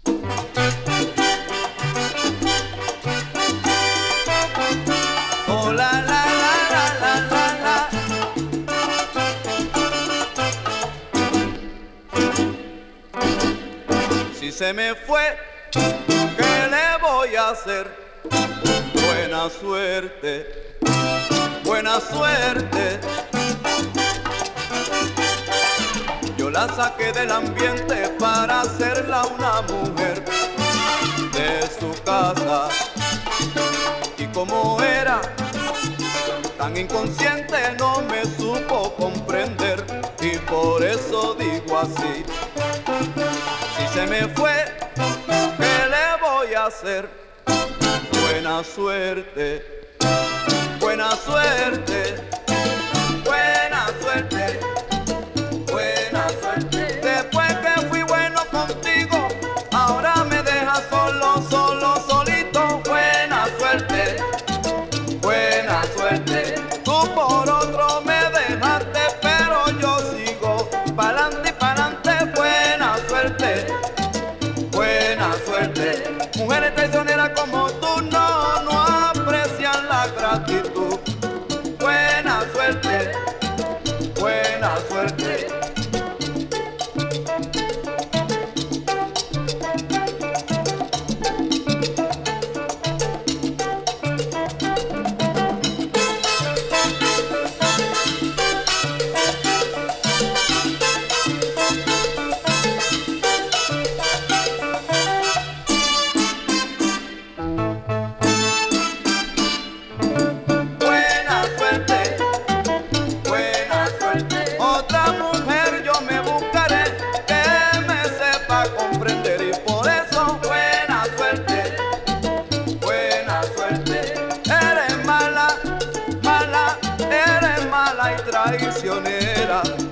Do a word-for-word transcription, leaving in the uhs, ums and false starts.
Oh, la, la, la, la, la, la, la. Si se me fue, ¿qué le voy a hacer? Buena suerte, buena suerte. Yo la saqué del ambiente para hacerla una mujer de su casa. Y como era tan inconsciente, no me supo comprender. Y por eso digo así: si se me fue, ¿qué le voy a hacer? Buena suerte, buena suerte, buena suerte, buena suerte. Después que fui bueno contigo, ahora me dejas solo, solo, solito. Buena suerte, buena suerte. Tú por otro me dejaste, pero yo sigo pa'lante y pa'lante. Buena suerte, buena suerte. Mujeres traicioneras como tú no, no aprecian la gratitud. Buena suerte, buena suerte. Otra mujer yo me buscaré que me sepa comprender, y por eso buena suerte, buena suerte. Eres mala, mala, eres mala y traicionera.